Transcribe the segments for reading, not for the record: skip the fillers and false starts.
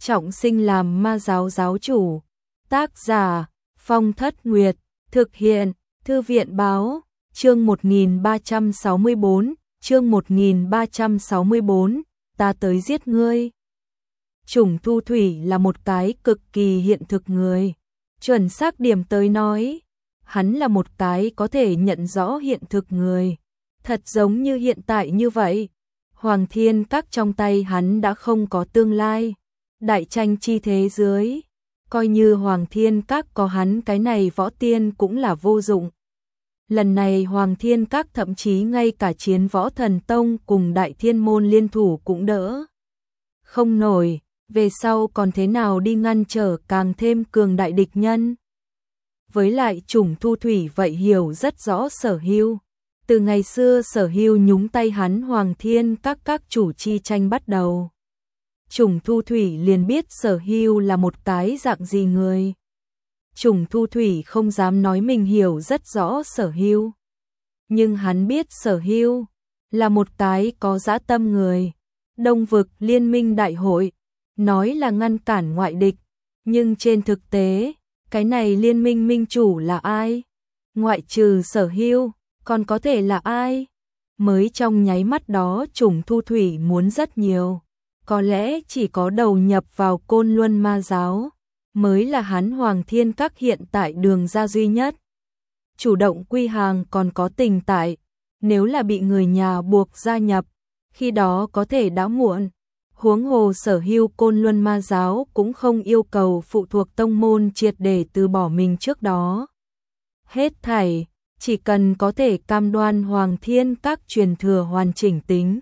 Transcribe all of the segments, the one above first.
trọng sinh làm ma giáo giáo chủ. Tác giả Phong Thất Nguyệt, thực hiện Thư viện báo, chương 1364, chương 1364, ta tới giết ngươi. Trùng Thu Thủy là một cái cực kỳ hiện thực người. Chuẩn xác điểm tới nói, hắn là một cái có thể nhận rõ hiện thực người. Thật giống như hiện tại như vậy, Hoàng Thiên Các trong tay hắn đã không có tương lai. Đại tranh chi thế dưới, coi như Hoàng Thiên Các có hắn cái này võ tiên cũng là vô dụng. Lần này Hoàng Thiên Các thậm chí ngay cả Chiến Võ Thần Tông cùng Đại Thiên Môn liên thủ cũng đỡ không nổi, về sau còn thế nào đi ngăn trở càng thêm cường đại địch nhân. Với lại Trùng Thu Thủy vậy hiểu rất rõ Sở Hưu. Từ ngày xưa Sở Hưu nhúng tay hắn Hoàng Thiên các chủ chi tranh bắt đầu, Trùng Thu Thủy liền biết Sở Hưu là một cái dạng gì người. Trùng Thu Thủy không dám nói mình hiểu rất rõ Sở Hưu, nhưng hắn biết Sở Hưu là một cái có dã tâm người. Đông Vực Liên minh đại hội nói là ngăn cản ngoại địch, nhưng trên thực tế, cái này liên minh minh chủ là ai? Ngoại trừ Sở Hưu, còn có thể là ai? Mới trong nháy mắt đó Trùng Thu Thủy muốn rất nhiều. Có lẽ chỉ có đầu nhập vào Côn Luân Ma giáo mới là hắn Hoàng Thiên Các hiện tại đường ra duy nhất. Chủ động quy hàng còn có tình tại, nếu là bị người nhà buộc gia nhập, khi đó có thể đã muộn. Huống hồ Sở Hưu Côn Luân Ma giáo cũng không yêu cầu phụ thuộc tông môn triệt để từ bỏ mình trước đó. Hết thảy, chỉ cần có thể cam đoan Hoàng Thiên Các truyền thừa hoàn chỉnh tính,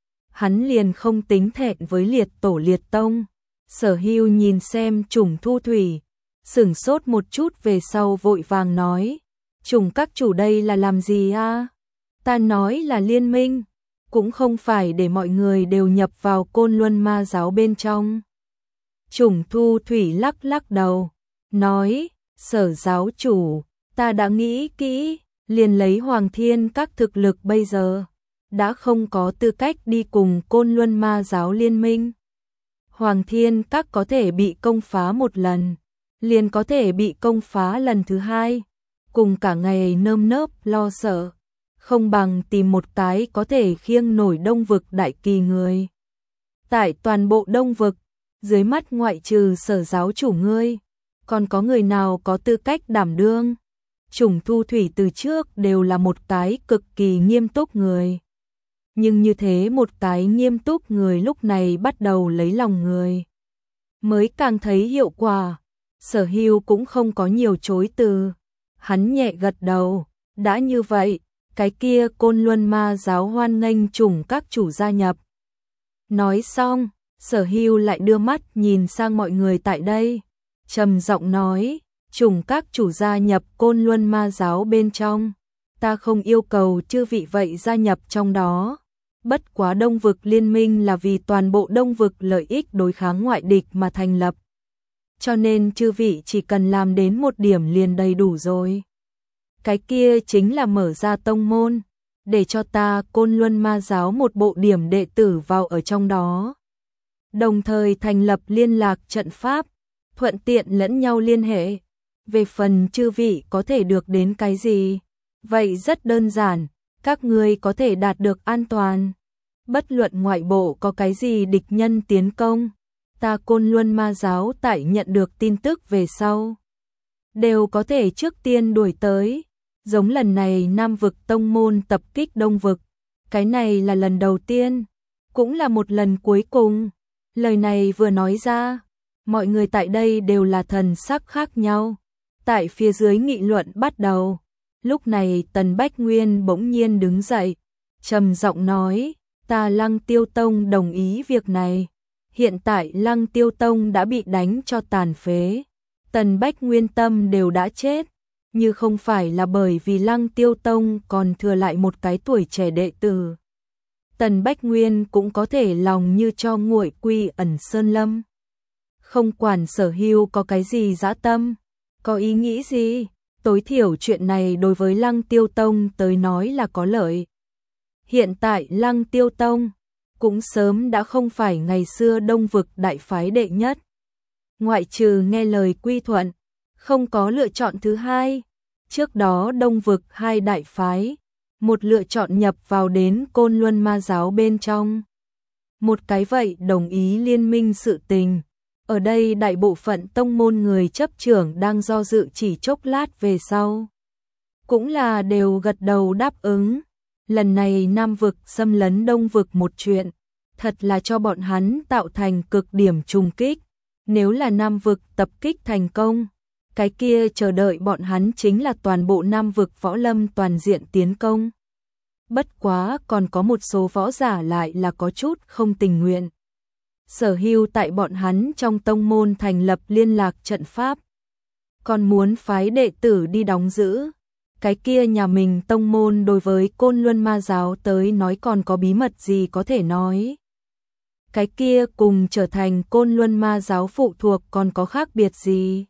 hắn liền không tính thẹn với liệt tổ liệt tông. Sở Hưu nhìn xem Trùng Thu Thủy, sửng sốt một chút về sau vội vàng nói, Trùng các chủ đây là làm gì a? Ta nói là liên minh, cũng không phải để mọi người đều nhập vào Côn Luân Ma giáo bên trong. Trùng Thu Thủy lắc lắc đầu, nói, Sở giáo chủ, ta đã nghĩ kỹ, liền lấy Hoàng Thiên Các thực lực bây giờ, đã không có tư cách đi cùng Côn Luân Ma giáo liên minh. Hoàng Thiên Các có thể bị công phá một lần, liền có thể bị công phá lần thứ hai, cùng cả ngày nơm nớp lo sợ, không bằng tìm một cái có thể khiêng nổi Đông Vực đại kỳ người. Tại toàn bộ Đông Vực, dưới mắt ngoại trừ Sở giáo chủ ngươi, còn có người nào có tư cách đảm đương? Trùng Thu Thủy từ trước đều là một cái cực kỳ nghiêm túc người. Nhưng như thế một cái nghiêm túc người lúc này bắt đầu lấy lòng người, mới càng thấy hiệu quả. Sở Hưu cũng không có nhiều chối từ, hắn nhẹ gật đầu, đã như vậy, cái kia Côn Luân Ma giáo hoan nghênh Trùng các chủ gia nhập. Nói xong, Sở Hưu lại đưa mắt nhìn sang mọi người tại đây, trầm giọng nói, Trùng các chủ gia nhập Côn Luân Ma giáo bên trong, ta không yêu cầu chư vị vậy gia nhập trong đó. Bất quá Đông Vực liên minh là vì toàn bộ Đông Vực lợi ích đối kháng ngoại địch mà thành lập, cho nên chư vị chỉ cần làm đến một điểm liền đầy đủ rồi. Cái kia chính là mở ra tông môn, để cho ta Côn Luân Ma giáo một bộ điểm đệ tử vào ở trong đó. Đồng thời thành lập liên lạc trận pháp, thuận tiện lẫn nhau liên hệ. Về phần chư vị có thể được đến cái gì? Vậy rất đơn giản, các ngươi có thể đạt được an toàn. Bất luận ngoại bộ có cái gì địch nhân tiến công, ta Côn Luân Ma giáo tại nhận được tin tức về sau, đều có thể trước tiên đuổi tới. Giống lần này Nam Vực tông môn tập kích Đông Vực, cái này là lần đầu tiên, cũng là một lần cuối cùng. Lời này vừa nói ra, mọi người tại đây đều là thần sắc khác nhau. Tại phía dưới nghị luận bắt đầu. Lúc này Tần Bách Nguyên bỗng nhiên đứng dậy, trầm giọng nói, ta Lăng Tiêu Tông đồng ý việc này. Hiện tại Lăng Tiêu Tông đã bị đánh cho tàn phế, Tần Bách Nguyên tâm đều đã chết, như không phải là bởi vì Lăng Tiêu Tông còn thừa lại một cái tuổi trẻ đệ tử, Tần Bách Nguyên cũng có thể lòng như cho nguội quy ẩn sơn lâm. Không quản Sở Hưu có cái gì dã tâm, có ý nghĩ gì, tối thiểu chuyện này đối với Lăng Tiêu Tông tới nói là có lợi. Hiện tại Lăng Tiêu Tông cũng sớm đã không phải ngày xưa Đông Vực đại phái đệ nhất, ngoại trừ nghe lời quy thuận, không có lựa chọn thứ hai. Trước đó Đông vực hai đại phái, một lựa chọn nhập vào đến Côn Luân Ma giáo bên trong. Một cái vậy đồng ý liên minh sự tình. Ở đây đại bộ phận tông môn người chấp trưởng đang do dự chỉ chốc lát về sau. Cũng là đều gật đầu đáp ứng. Lần này Nam vực xâm lấn Đông vực một chuyện, thật là cho bọn hắn tạo thành cực điểm trùng kích. Nếu là Nam vực tập kích thành công, cái kia chờ đợi bọn hắn chính là toàn bộ Nam vực võ lâm toàn diện tiến công. Bất quá còn có một số võ giả lại là có chút không tình nguyện. Sở Hưu tại bọn hắn trong tông môn thành lập liên lạc trận pháp, còn muốn phái đệ tử đi đóng giữ. Cái kia nhà mình tông môn đối với Côn Luân Ma giáo tới nói còn có bí mật gì có thể nói. Cái kia cùng trở thành Côn Luân Ma giáo phụ thuộc còn có khác biệt gì.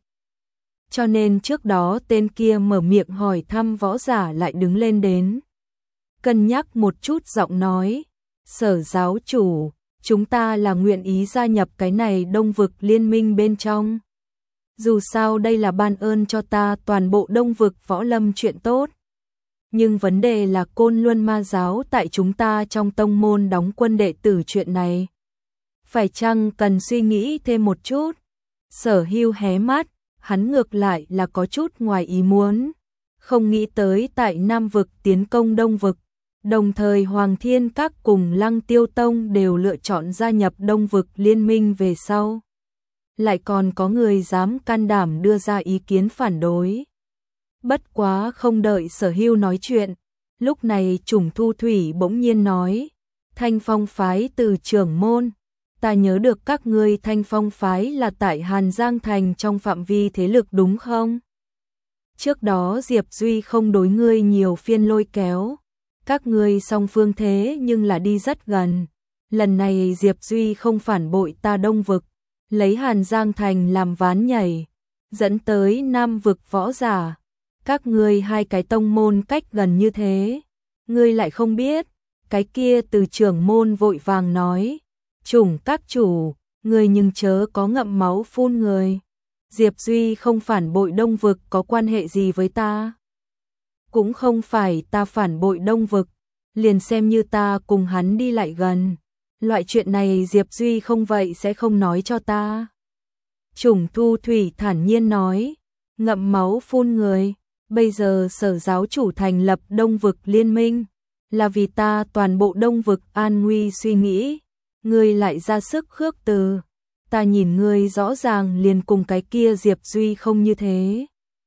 Cho nên trước đó tên kia mở miệng hỏi thăm võ giả lại đứng lên đến. Cân nhắc một chút giọng nói, Sở giáo chủ, chúng ta là nguyện ý gia nhập cái này Đông vực liên minh bên trong. Dù sao đây là ban ơn cho ta toàn bộ Đông vực võ lâm chuyện tốt. Nhưng vấn đề là Côn Luân Ma giáo tại chúng ta trong tông môn đóng quân đệ tử chuyện này. Phải chăng cần suy nghĩ thêm một chút? Sở Hưu hé mắt, hắn ngược lại là có chút ngoài ý muốn. Không nghĩ tới tại Nam vực tiến công Đông vực. Đồng thời Hoàng Thiên Các cùng Lăng Tiêu Tông đều lựa chọn gia nhập Đông vực liên minh về sau. Lại còn có người dám can đảm đưa ra ý kiến phản đối. Bất quá không đợi Sở Hưu nói chuyện, lúc này Trùng Thu Thủy bỗng nhiên nói, Thanh Phong phái từ trưởng môn, ta nhớ được các ngươi Thanh Phong phái là tại Hàn Giang Thành trong phạm vi thế lực đúng không? Trước đó Diệp Duy không đối ngươi nhiều phiên lôi kéo, các ngươi song phương thế nhưng là đi rất gần. Lần này Diệp Duy không phản bội ta Đông vực, lấy Hàn Giang Thành làm ván nhảy, dẫn tới Nam vực võ giả. Các ngươi hai cái tông môn cách gần như thế, ngươi lại không biết. Cái kia từ trưởng môn vội vàng nói, Trùng các chủ, ngươi nhưng chớ có ngậm máu phun người. Diệp Duy không phản bội Đông vực có quan hệ gì với ta? Cũng không phải ta phản bội Đông vực, liền xem như ta cùng hắn đi lại gần. Loại chuyện này Diệp Duy không vậy sẽ không nói cho ta. Trùng Thu Thủy thản nhiên nói, ngậm máu phun người, bây giờ Sở giáo chủ thành lập Đông vực liên minh, là vì ta toàn bộ Đông vực an nguy suy nghĩ, ngươi lại ra sức khước từ, ta nhìn ngươi rõ ràng liền cùng cái kia Diệp Duy không như thế.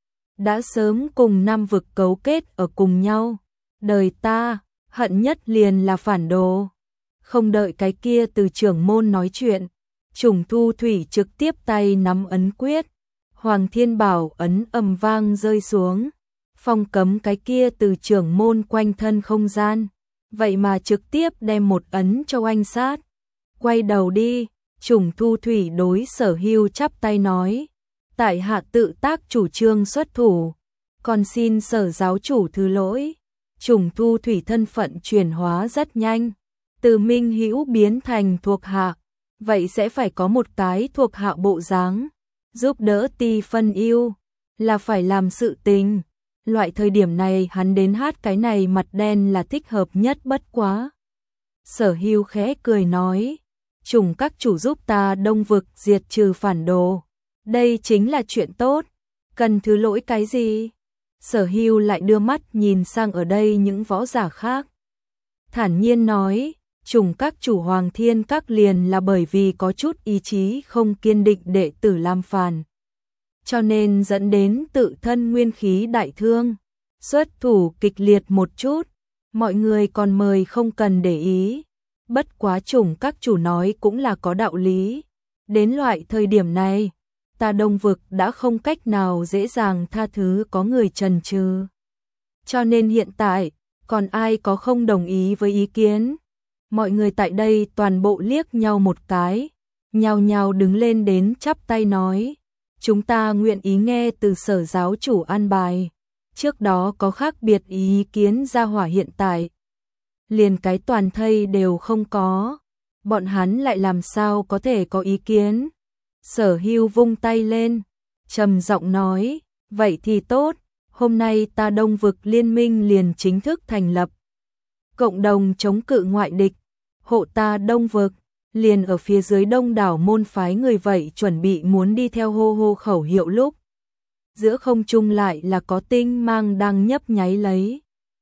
Đã sớm cùng Nam vực cấu kết ở cùng nhau, đời ta, hận nhất liền là phản đồ. Không đợi cái kia từ trưởng môn nói chuyện, Trùng Thu Thủy trực tiếp tay nắm ấn quyết, Hoàng Thiên Bảo ấn ầm vang rơi xuống, phong cấm cái kia từ trưởng môn quanh thân không gian, vậy mà trực tiếp đem một ấn cho oanh sát. Quay đầu đi, Trùng Thu Thủy đối Sở Hưu chắp tay nói, tại hạ tự tác chủ trương xuất thủ, còn xin Sở giáo chủ thứ lỗi. Trùng Thu Thủy thân phận chuyển hóa rất nhanh, từ minh hữu biến thành thuộc hạ, vậy sẽ phải có một cái thuộc hạ bộ dáng, giúp đỡ Ti phân yêu, là phải làm sự tình. Loại thời điểm này hắn đến hát cái này mặt đen là thích hợp nhất bất quá. Sở Hưu khẽ cười nói, Trùng các chủ giúp ta Đông vực diệt trừ phản đồ, đây chính là chuyện tốt, cần thứ lỗi cái gì? Sở Hưu lại đưa mắt nhìn sang ở đây những võ giả khác, thản nhiên nói, Trùng các chủ Hoàng Thiên Các liền là bởi vì có chút ý chí không kiên định đệ tử làm phản, cho nên dẫn đến tự thân nguyên khí đại thương, xuất thủ kịch liệt một chút, mọi người còn mời không cần để ý. Bất quá Trùng các chủ nói cũng là có đạo lý, đến loại thời điểm này, ta Đông vực đã không cách nào dễ dàng tha thứ có người chần chừ. Cho nên hiện tại, còn ai có không đồng ý với ý kiến? Mọi người tại đây toàn bộ liếc nhau một cái, nhao nhao đứng lên đến chắp tay nói, chúng ta nguyện ý nghe từ Sở giáo chủ an bài. Trước đó có khác biệt ý kiến ra hỏa hiện tại, liền cái toàn thây đều không có, bọn hắn lại làm sao có thể có ý kiến? Sở Hưu vung tay lên, trầm giọng nói, vậy thì tốt, hôm nay ta Đông vực liên minh liền chính thức thành lập. Cộng đồng chống cự ngoại địch, hộ ta Đông vực, liền ở phía dưới đông đảo môn phái người vậy chuẩn bị muốn đi theo hô hô khẩu hiệu lúc. Giữa không trung lại là có tinh mang đang nhấp nháy lấy.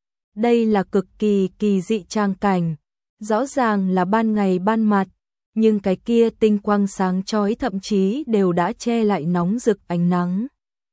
Đây là cực kỳ kỳ dị trang cảnh, rõ ràng là ban ngày ban mặt, nhưng cái kia tinh quang sáng chói thậm chí đều đã che lại nóng rực ánh nắng.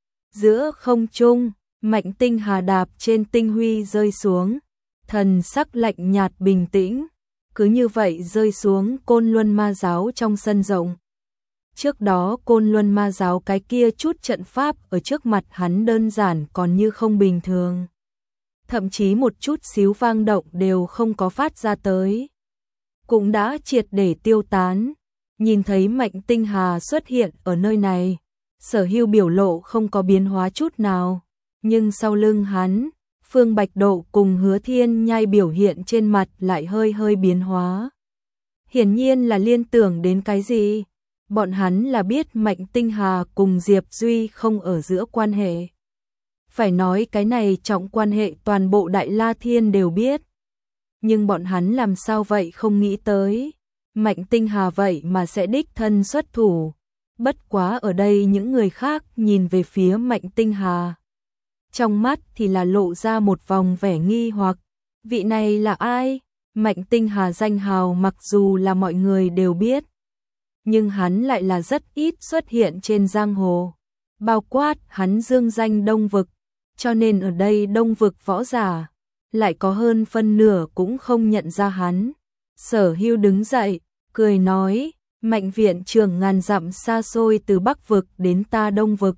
Giữa không trung, Mạnh Tinh Hà đạp trên tinh huy rơi xuống, thần sắc lạnh nhạt bình tĩnh, cứ như vậy rơi xuống Côn Luân Ma giáo trong sân rộng. Trước đó Côn Luân Ma giáo cái kia chút trận pháp ở trước mặt hắn đơn giản còn như không bình thường. Thậm chí một chút xíu vang động đều không có phát ra tới. Cũng đã triệt để tiêu tán. Nhìn thấy Mạnh Tinh Hà xuất hiện ở nơi này, Sở Hưu biểu lộ không có biến hóa chút nào. Nhưng sau lưng hắn, Phương Bạch Độ cùng Hứa Thiên Nhai biểu hiện trên mặt lại hơi hơi biến hóa. Hiển nhiên là liên tưởng đến cái gì? Bọn hắn là biết Mạnh Tinh Hà cùng Diệp Duy không ở giữa quan hệ. Phải nói cái này trọng quan hệ toàn bộ Đại La Thiên đều biết. Nhưng bọn hắn làm sao vậy không nghĩ tới. Mạnh Tinh Hà vậy mà sẽ đích thân xuất thủ. Bất quá ở đây những người khác nhìn về phía Mạnh Tinh Hà. Trong mắt thì là lộ ra một vòng vẻ nghi hoặc. Vị này là ai? Mạnh Tinh Hà danh hào mặc dù là mọi người đều biết. Nhưng hắn lại là rất ít xuất hiện trên giang hồ. Bao quát hắn dương danh Đông vực. Cho nên ở đây Đông vực võ giả. Lại có hơn phân nửa cũng không nhận ra hắn. Sở Hưu đứng dậy, cười nói. Mạnh viện trưởng ngàn dặm xa xôi từ Bắc vực đến ta Đông vực.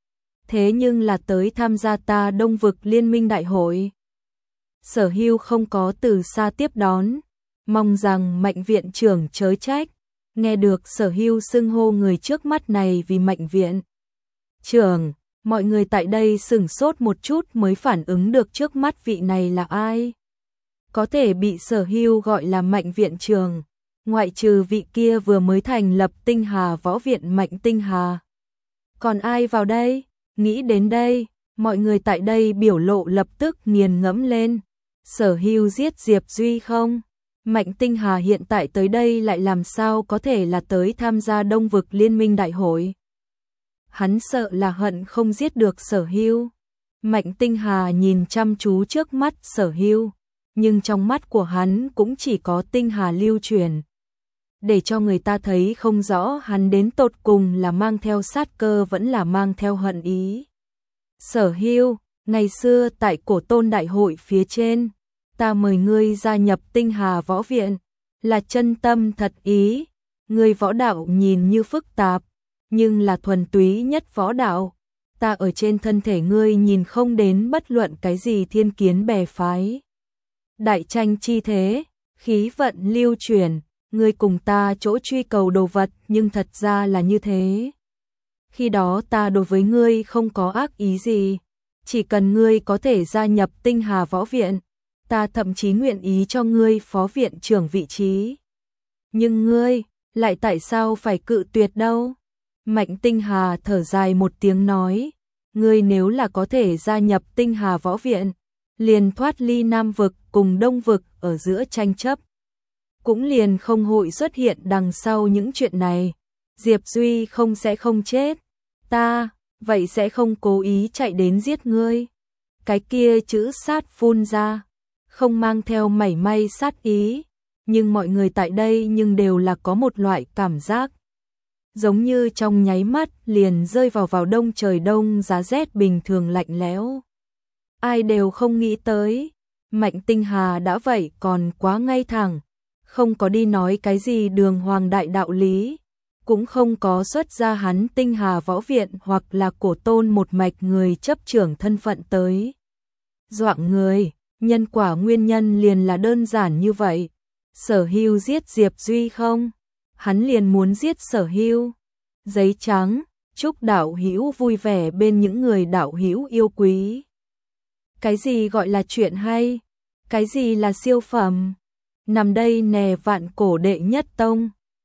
Thế nhưng là tới tham gia ta Đông vực liên minh đại hội. Sở Hưu không có từ xa tiếp đón. Mong rằng Mạnh viện trưởng chớ trách. Nghe được Sở Hưu xưng hô người trước mắt này vì Mạnh viện trưởng, mọi người tại đây sửng sốt một chút mới phản ứng được trước mắt vị này là ai. Có thể bị Sở Hưu gọi là Mạnh viện trưởng, ngoại trừ vị kia vừa mới thành lập Tinh Hà võ viện Mạnh Tinh Hà. Còn ai vào đây? Nghĩ đến đây, mọi người tại đây biểu lộ lập tức nghiền ngẫm lên. Sở Hưu giết Diệp Duy không? Mạnh Tinh Hà hiện tại tới đây lại làm sao có thể là tới tham gia Đông vực liên minh đại hội. Hắn sợ là hận không giết được Sở Hưu. Mạnh Tinh Hà nhìn chăm chú trước mắt Sở Hưu, nhưng trong mắt của hắn cũng chỉ có tinh hà lưu truyền. Để cho người ta thấy không rõ hắn đến tột cùng là mang theo sát cơ vẫn là mang theo hận ý. Sở Hưu, ngày xưa tại Cổ Tôn đại hội phía trên, ta mời ngươi gia nhập Tinh Hà võ viện, là chân tâm thật ý. Ngươi võ đạo nhìn như phức tạp, nhưng là thuần túy nhất võ đạo. Ta ở trên thân thể ngươi nhìn không đến bất luận cái gì thiên kiến bè phái. Đại tranh chi thế, khí vận lưu truyền, ngươi cùng ta chỗ truy cầu đồ vật nhưng thật ra là như thế. Khi đó ta đối với ngươi không có ác ý gì, chỉ cần ngươi có thể gia nhập Tinh Hà võ viện, ta thậm chí nguyện ý cho ngươi phó viện trưởng vị trí. Nhưng ngươi, lại tại sao phải cự tuyệt đâu? Mạnh Tinh Hà thở dài một tiếng nói, ngươi nếu là có thể gia nhập Tinh Hà võ viện, liền thoát ly Nam vực cùng Đông vực ở giữa tranh chấp. Cũng liền không hội xuất hiện đằng sau những chuyện này. Diệp Duy sẽ không chết. Ta, vậy sẽ không cố ý chạy đến giết ngươi. Cái kia chữ sát phun ra, không mang theo mảy may sát ý. Nhưng mọi người tại đây nhưng đều là có một loại cảm giác. Giống như trong nháy mắt liền rơi vào đông trời đông giá rét bình thường lạnh lẽo. Ai đều không nghĩ tới. Mạnh Tinh Hà đã vậy còn quá ngay thẳng. Không có đi nói cái gì đường hoàng đại đạo lý. Cũng không có xuất ra hắn Tinh Hà võ viện hoặc là Cổ Tôn một mạch người chấp trưởng thân phận tới. Doạng người, nhân quả nguyên nhân liền là đơn giản như vậy. Sở Hưu giết Diệp Duy không? Hắn liền muốn giết Sở Hưu. Giấy trắng, chúc đạo hữu vui vẻ bên những người đạo hữu yêu quý. Cái gì gọi là chuyện hay? Cái gì là siêu phẩm? Nằm đây nè vạn cổ đệ nhất tông.